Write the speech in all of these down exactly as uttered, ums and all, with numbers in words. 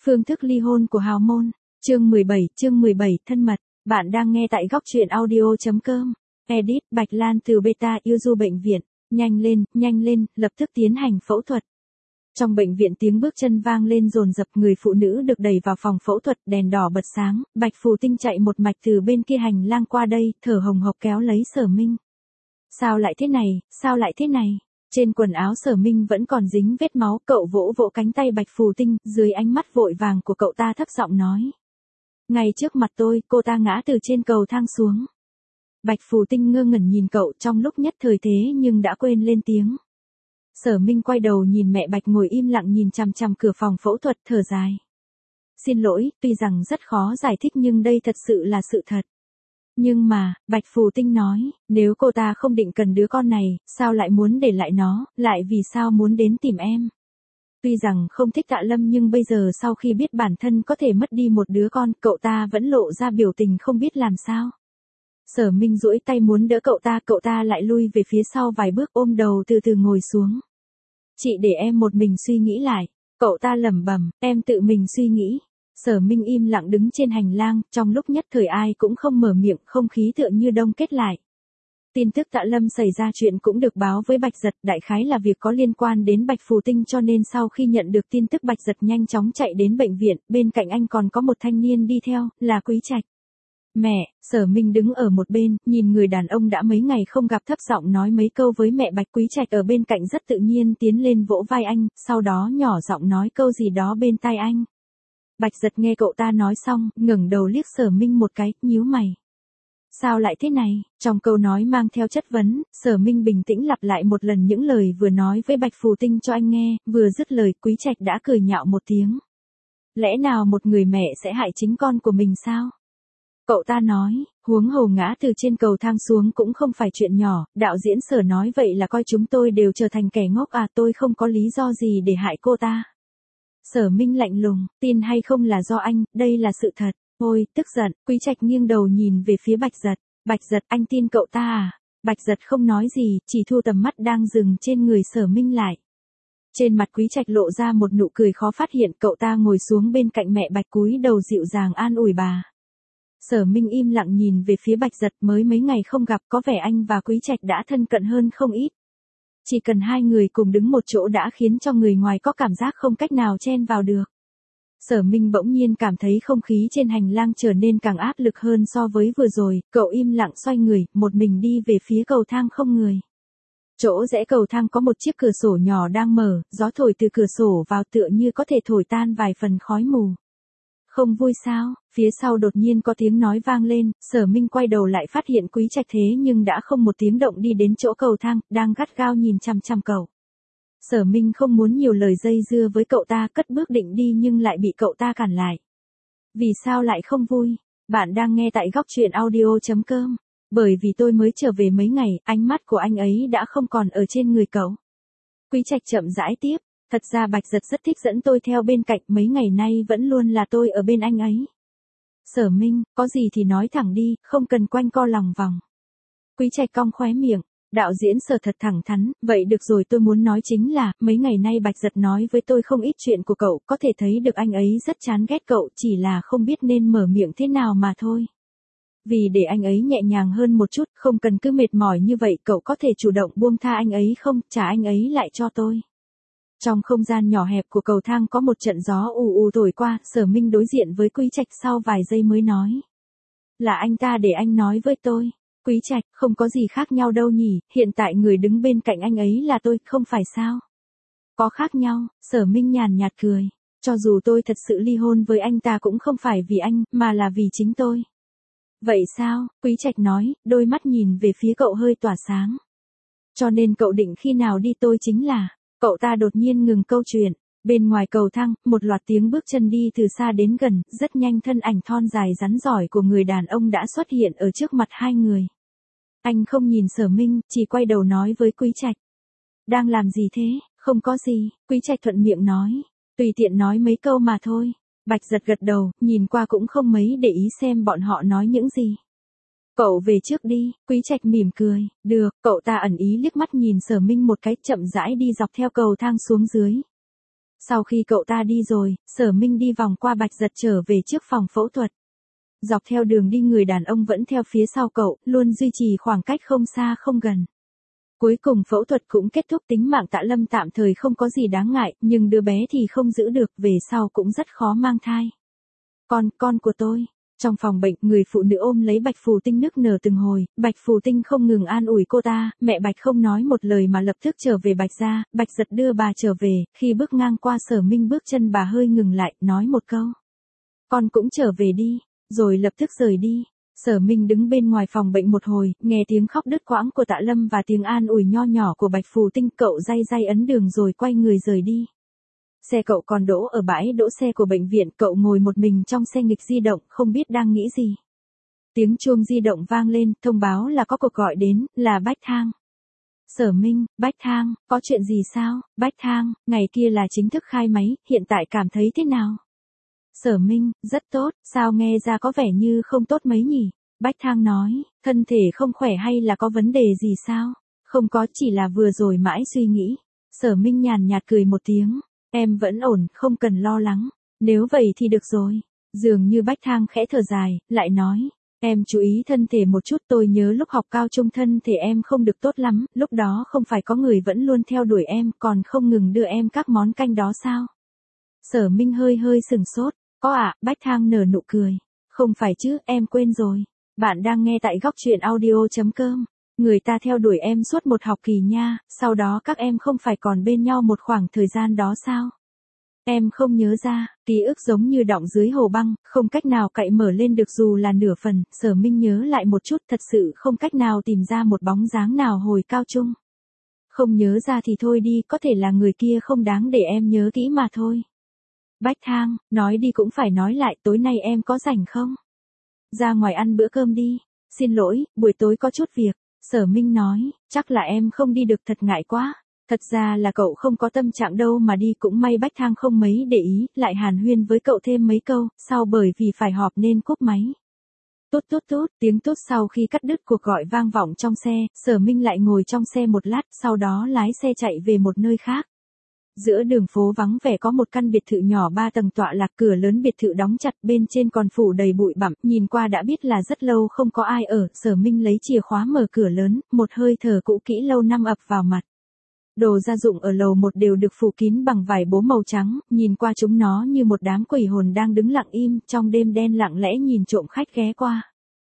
Phương thức ly hôn của hào môn. Chương mười bảy, chương mười bảy, thân mật. Bạn đang nghe tại góc truyện audio.com. Edit, Bạch Lan từ Beta yêu du bệnh viện. Nhanh lên, nhanh lên, lập tức tiến hành phẫu thuật. Trong bệnh viện tiếng bước chân vang lên dồn dập, người phụ nữ được đẩy vào phòng phẫu thuật, đèn đỏ bật sáng, Bạch Phù Tinh chạy một mạch từ bên kia hành lang qua đây, thở hồng hộc kéo lấy Sở Minh. Sao lại thế này, sao lại thế này? Trên quần áo Sở Minh vẫn còn dính vết máu, cậu vỗ vỗ cánh tay Bạch Phù Tinh, dưới ánh mắt vội vàng của cậu ta thấp giọng nói. Ngay trước mặt tôi, cô ta ngã từ trên cầu thang xuống. Bạch Phù Tinh ngơ ngẩn nhìn cậu, trong lúc nhất thời thế nhưng đã quên lên tiếng. Sở Minh quay đầu nhìn mẹ Bạch ngồi im lặng nhìn chằm chằm cửa phòng phẫu thuật, thở dài. Xin lỗi, tuy rằng rất khó giải thích nhưng đây thật sự là sự thật. Nhưng mà, Bạch Phù Tinh nói, nếu cô ta không định cần đứa con này, sao lại muốn để lại nó, lại vì sao muốn đến tìm em? Tuy rằng không thích Tạ Lâm nhưng bây giờ sau khi biết bản thân có thể mất đi một đứa con, cậu ta vẫn lộ ra biểu tình không biết làm sao. Sở Minh duỗi tay muốn đỡ cậu ta, cậu ta lại lui về phía sau vài bước, ôm đầu từ từ ngồi xuống. Chị để em một mình suy nghĩ lại. Cậu ta lẩm bẩm, em tự mình suy nghĩ. Sở Minh im lặng đứng trên hành lang, trong lúc nhất thời ai cũng không mở miệng, không khí tựa như đông kết lại. Tin tức Tạ Lâm xảy ra chuyện cũng được báo với Bạch Giật, đại khái là việc có liên quan đến Bạch Phù Tinh, cho nên sau khi nhận được tin tức Bạch Giật nhanh chóng chạy đến bệnh viện, bên cạnh anh còn có một thanh niên đi theo, là Quý Trạch. Mẹ, Sở Minh đứng ở một bên, nhìn người đàn ông đã mấy ngày không gặp, thấp giọng nói mấy câu với mẹ Bạch. Quý Trạch ở bên cạnh rất tự nhiên tiến lên vỗ vai anh, sau đó nhỏ giọng nói câu gì đó bên tai anh. Bạch Giật nghe cậu ta nói xong, ngẩng đầu liếc Sở Minh một cái, nhíu mày. Sao lại thế này? Trong câu nói mang theo chất vấn, Sở Minh bình tĩnh lặp lại một lần những lời vừa nói với Bạch Phù Tinh cho anh nghe, vừa dứt lời Quý Trạch đã cười nhạo một tiếng. Lẽ nào một người mẹ sẽ hại chính con của mình sao? Cậu ta nói, huống hồ ngã từ trên cầu thang xuống cũng không phải chuyện nhỏ, đạo diễn Sở nói vậy là coi chúng tôi đều trở thành kẻ ngốc à, tôi không có lý do gì để hại cô ta. Sở Minh lạnh lùng, tin hay không là do anh, đây là sự thật. Ôi, tức giận, Quý Trạch nghiêng đầu nhìn về phía Bạch Giật. Bạch Giật, anh tin cậu ta à? Bạch Giật không nói gì, chỉ thu tầm mắt đang dừng trên người Sở Minh lại. Trên mặt Quý Trạch lộ ra một nụ cười khó phát hiện, cậu ta ngồi xuống bên cạnh mẹ Bạch, cúi đầu dịu dàng an ủi bà. Sở Minh im lặng nhìn về phía Bạch Giật, mới mấy ngày không gặp, có vẻ anh và Quý Trạch đã thân cận hơn không ít. Chỉ cần hai người cùng đứng một chỗ đã khiến cho người ngoài có cảm giác không cách nào chen vào được. Sở Minh bỗng nhiên cảm thấy không khí trên hành lang trở nên càng áp lực hơn so với vừa rồi, cậu im lặng xoay người, một mình đi về phía cầu thang không người. Chỗ rẽ cầu thang có một chiếc cửa sổ nhỏ đang mở, gió thổi từ cửa sổ vào tựa như có thể thổi tan vài phần khói mù. Không vui sao? Phía sau đột nhiên có tiếng nói vang lên, Sở Minh quay đầu lại phát hiện Quý Trạch thế nhưng đã không một tiếng động đi đến chỗ cầu thang, đang gắt gao nhìn chằm chằm cậu. Sở Minh không muốn nhiều lời dây dưa với cậu ta, cất bước định đi nhưng lại bị cậu ta cản lại. Vì sao lại không vui? Bạn đang nghe tại góc truyện audio.com. Bởi vì tôi mới trở về mấy ngày, ánh mắt của anh ấy đã không còn ở trên người cậu. Quý Trạch chậm rãi tiếp. Thật ra Bạch Giật rất thích dẫn tôi theo bên cạnh, mấy ngày nay vẫn luôn là tôi ở bên anh ấy. Sở Minh, có gì thì nói thẳng đi, không cần quanh co lòng vòng. Quý Trạch cong khóe miệng, đạo diễn Sở thật thẳng thắn, vậy được rồi, tôi muốn nói chính là, mấy ngày nay Bạch Giật nói với tôi không ít chuyện của cậu, có thể thấy được anh ấy rất chán ghét cậu, chỉ là không biết nên mở miệng thế nào mà thôi. Vì để anh ấy nhẹ nhàng hơn một chút, không cần cứ mệt mỏi như vậy, cậu có thể chủ động buông tha anh ấy không, trả anh ấy lại cho tôi. Trong không gian nhỏ hẹp của cầu thang có một trận gió ù ù thổi qua, Sở Minh đối diện với Quý Trạch sau vài giây mới nói. Là anh ta để anh nói với tôi. Quý Trạch, không có gì khác nhau đâu nhỉ, hiện tại người đứng bên cạnh anh ấy là tôi, không phải sao? Có khác nhau, Sở Minh nhàn nhạt cười. Cho dù tôi thật sự ly hôn với anh ta cũng không phải vì anh, mà là vì chính tôi. Vậy sao? Quý Trạch nói, đôi mắt nhìn về phía cậu hơi tỏa sáng. Cho nên cậu định khi nào đi tôi chính là... Cậu ta đột nhiên ngừng câu chuyện. Bên ngoài cầu thang, một loạt tiếng bước chân đi từ xa đến gần, rất nhanh thân ảnh thon dài rắn giỏi của người đàn ông đã xuất hiện ở trước mặt hai người. Anh không nhìn Sở Minh, chỉ quay đầu nói với Quý Trạch. Đang làm gì thế? Không có gì, Quý Trạch thuận miệng nói. Tùy tiện nói mấy câu mà thôi. Bạch Giật gật đầu, nhìn qua cũng không mấy để ý xem bọn họ nói những gì. Cậu về trước đi, Quý Trạch mỉm cười, được, cậu ta ẩn ý liếc mắt nhìn Sở Minh một cái, chậm rãi đi dọc theo cầu thang xuống dưới. Sau khi cậu ta đi rồi, Sở Minh đi vòng qua Bạch Giật trở về trước phòng phẫu thuật. Dọc theo đường đi người đàn ông vẫn theo phía sau cậu, luôn duy trì khoảng cách không xa không gần. Cuối cùng phẫu thuật cũng kết thúc, tính mạng Tạ Lâm tạm thời không có gì đáng ngại, nhưng đứa bé thì không giữ được, về sau cũng rất khó mang thai. Con, con của tôi. Trong phòng bệnh, người phụ nữ ôm lấy Bạch Phù Tinh nức nở từng hồi, Bạch Phù Tinh không ngừng an ủi cô ta, mẹ Bạch không nói một lời mà lập tức trở về Bạch gia. Bạch Giật đưa bà trở về, khi bước ngang qua Sở Minh bước chân bà hơi ngừng lại, nói một câu. Con cũng trở về đi, rồi lập tức rời đi. Sở Minh đứng bên ngoài phòng bệnh một hồi, nghe tiếng khóc đứt quãng của Tạ Lâm và tiếng an ủi nho nhỏ của Bạch Phù Tinh, cậu day day ấn đường rồi quay người rời đi. Xe cậu còn đỗ ở bãi đỗ xe của bệnh viện, cậu ngồi một mình trong xe nghịch di động, không biết đang nghĩ gì. Tiếng chuông di động vang lên, thông báo là có cuộc gọi đến, là Bách Thang. Sở Minh, Bách Thang, có chuyện gì sao? Bách Thang, ngày kia là chính thức khai máy, hiện tại cảm thấy thế nào? Sở Minh, rất tốt, sao nghe ra có vẻ như không tốt mấy nhỉ? Bách Thang nói, thân thể không khỏe hay là có vấn đề gì sao? Không có, chỉ là vừa rồi mãi suy nghĩ. Sở Minh nhàn nhạt cười một tiếng, em vẫn ổn, không cần lo lắng. Nếu vậy thì được rồi. Dường như Bách Thang khẽ thở dài, lại nói, em chú ý thân thể một chút, tôi nhớ lúc học cao trung thân thể em không được tốt lắm, lúc đó không phải có người vẫn luôn theo đuổi em, còn không ngừng đưa em các món canh đó sao? Sở Minh hơi hơi sừng sốt. Có ạ, à, Bách Thang nở nụ cười. Không phải chứ, em quên rồi. Bạn đang nghe tại góc truyện audio.com. Người ta theo đuổi em suốt một học kỳ nha, sau đó các em không phải còn bên nhau một khoảng thời gian đó sao? Em không nhớ ra, ký ức giống như đọng dưới hồ băng, không cách nào cậy mở lên được dù là nửa phần. Sở Minh nhớ lại một chút, thật sự không cách nào tìm ra một bóng dáng nào hồi cao trung. Không nhớ ra thì thôi đi, có thể là người kia không đáng để em nhớ kỹ mà thôi. Bách Thang, nói đi cũng phải nói lại, tối nay em có rảnh không? Ra ngoài ăn bữa cơm đi. Xin lỗi, buổi tối có chút việc. Sở Minh nói, chắc là em không đi được, thật ngại quá. Thật ra là cậu không có tâm trạng đâu mà đi, cũng may Bách Thang không mấy để ý, lại hàn huyên với cậu thêm mấy câu, sau bởi vì phải họp nên cúp máy. Tút tút tút, tiếng tút sau khi cắt đứt cuộc gọi vang vọng trong xe, Sở Minh lại ngồi trong xe một lát, sau đó lái xe chạy về một nơi khác. Giữa đường phố vắng vẻ có một căn biệt thự nhỏ ba tầng tọa lạc, cửa lớn biệt thự đóng chặt, bên trên còn phủ đầy bụi bặm, nhìn qua đã biết là rất lâu không có ai ở. Sở Minh lấy chìa khóa mở cửa lớn, một hơi thở cũ kỹ lâu năm ập vào mặt. Đồ gia dụng ở lầu một đều được phủ kín bằng vải bố màu trắng, nhìn qua chúng nó như một đám quỷ hồn đang đứng lặng im, trong đêm đen lặng lẽ nhìn trộm khách ghé qua.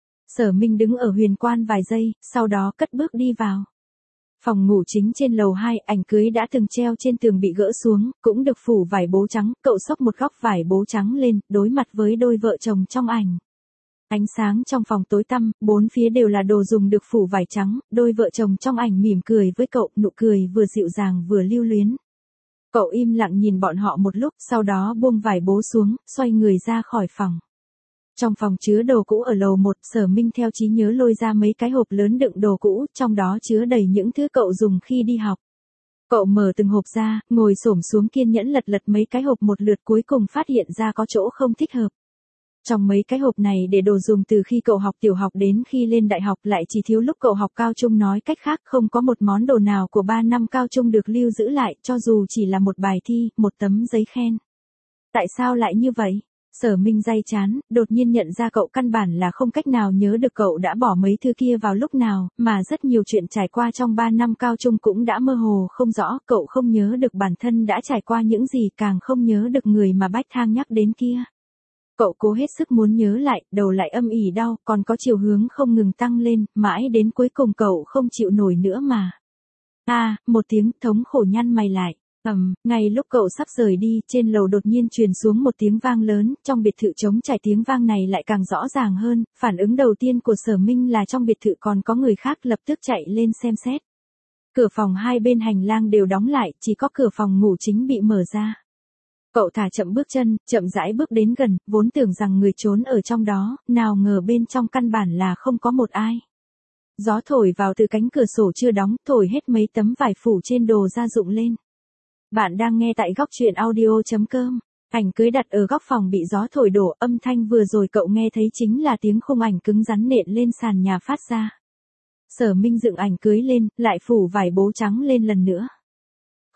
Sở Minh đứng ở huyền quan vài giây, sau đó cất bước đi vào. Phòng ngủ chính trên lầu hai, ảnh cưới đã từng treo trên tường bị gỡ xuống, cũng được phủ vải bố trắng, cậu xốc một góc vải bố trắng lên, đối mặt với đôi vợ chồng trong ảnh. Ánh sáng trong phòng tối tăm, bốn phía đều là đồ dùng được phủ vải trắng, đôi vợ chồng trong ảnh mỉm cười với cậu, nụ cười vừa dịu dàng vừa lưu luyến. Cậu im lặng nhìn bọn họ một lúc, sau đó buông vải bố xuống, xoay người ra khỏi phòng. Trong phòng chứa đồ cũ ở lầu một, Sở Minh theo trí nhớ lôi ra mấy cái hộp lớn đựng đồ cũ, trong đó chứa đầy những thứ cậu dùng khi đi học. Cậu mở từng hộp ra, ngồi xổm xuống kiên nhẫn lật lật mấy cái hộp một lượt, cuối cùng phát hiện ra có chỗ không thích hợp. Trong mấy cái hộp này để đồ dùng từ khi cậu học tiểu học đến khi lên đại học, lại chỉ thiếu lúc cậu học cao trung, nói cách khác không có một món đồ nào của ba năm cao trung được lưu giữ lại, cho dù chỉ là một bài thi, một tấm giấy khen. Tại sao lại như vậy? Sở Minh day chán, đột nhiên nhận ra cậu căn bản là không cách nào nhớ được cậu đã bỏ mấy thứ kia vào lúc nào, mà rất nhiều chuyện trải qua trong ba năm cao trung cũng đã mơ hồ không rõ, cậu không nhớ được bản thân đã trải qua những gì, càng không nhớ được người mà Bách Thang nhắc đến kia. Cậu cố hết sức muốn nhớ lại, đầu lại âm ỉ đau, còn có chiều hướng không ngừng tăng lên, mãi đến cuối cùng cậu không chịu nổi nữa mà. A, à, một tiếng thống khổ nhăn mày lại. Ầm, um, ngay lúc cậu sắp rời đi, trên lầu đột nhiên truyền xuống một tiếng vang lớn, trong biệt thự trống trải, tiếng vang này lại càng rõ ràng hơn, phản ứng đầu tiên của Sở Minh là trong biệt thự còn có người khác, lập tức chạy lên xem xét. Cửa phòng hai bên hành lang đều đóng lại, chỉ có cửa phòng ngủ chính bị mở ra. Cậu thả chậm bước chân, chậm rãi bước đến gần, vốn tưởng rằng người trốn ở trong đó, nào ngờ bên trong căn bản là không có một ai. Gió thổi vào từ cánh cửa sổ chưa đóng, thổi hết mấy tấm vải phủ trên đồ gia dụng lên. Bạn đang nghe tại góc truyện audio.com. Ảnh cưới đặt ở góc phòng bị gió thổi đổ, âm thanh vừa rồi cậu nghe thấy chính là tiếng khung ảnh cứng rắn nện lên sàn nhà phát ra. Sở Minh dựng ảnh cưới lên, lại phủ vải bố trắng lên lần nữa.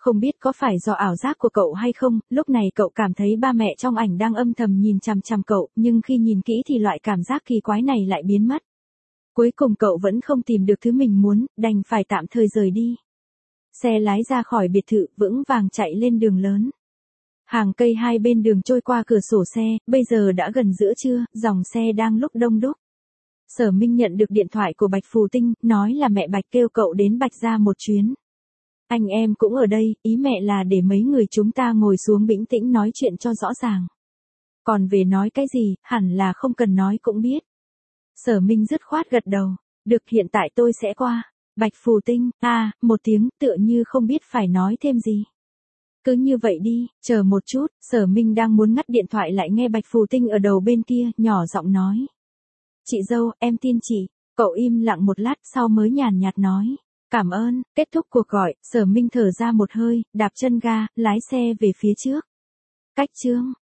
Không biết có phải do ảo giác của cậu hay không, lúc này cậu cảm thấy ba mẹ trong ảnh đang âm thầm nhìn chằm chằm cậu, nhưng khi nhìn kỹ thì loại cảm giác kỳ quái này lại biến mất. Cuối cùng cậu vẫn không tìm được thứ mình muốn, đành phải tạm thời rời đi. Xe lái ra khỏi biệt thự, vững vàng chạy lên đường lớn. Hàng cây hai bên đường trôi qua cửa sổ xe, bây giờ đã gần giữa trưa, dòng xe đang lúc đông đúc. Sở Minh nhận được điện thoại của Bạch Phù Tinh, nói là mẹ Bạch kêu cậu đến Bạch gia một chuyến. Anh em cũng ở đây, ý mẹ là để mấy người chúng ta ngồi xuống bình tĩnh nói chuyện cho rõ ràng. Còn về nói cái gì, hẳn là không cần nói cũng biết. Sở Minh dứt khoát gật đầu, được hiện tại tôi sẽ qua. Bạch Phù Tinh, à, một tiếng tựa như không biết phải nói thêm gì. Cứ như vậy đi, chờ một chút, Sở Minh đang muốn ngắt điện thoại lại nghe Bạch Phù Tinh ở đầu bên kia, nhỏ giọng nói. Chị dâu, em tin chị, cậu im lặng một lát sau mới nhàn nhạt nói. Cảm ơn, kết thúc cuộc gọi, Sở Minh thở ra một hơi, đạp chân ga, lái xe về phía trước. Cách chương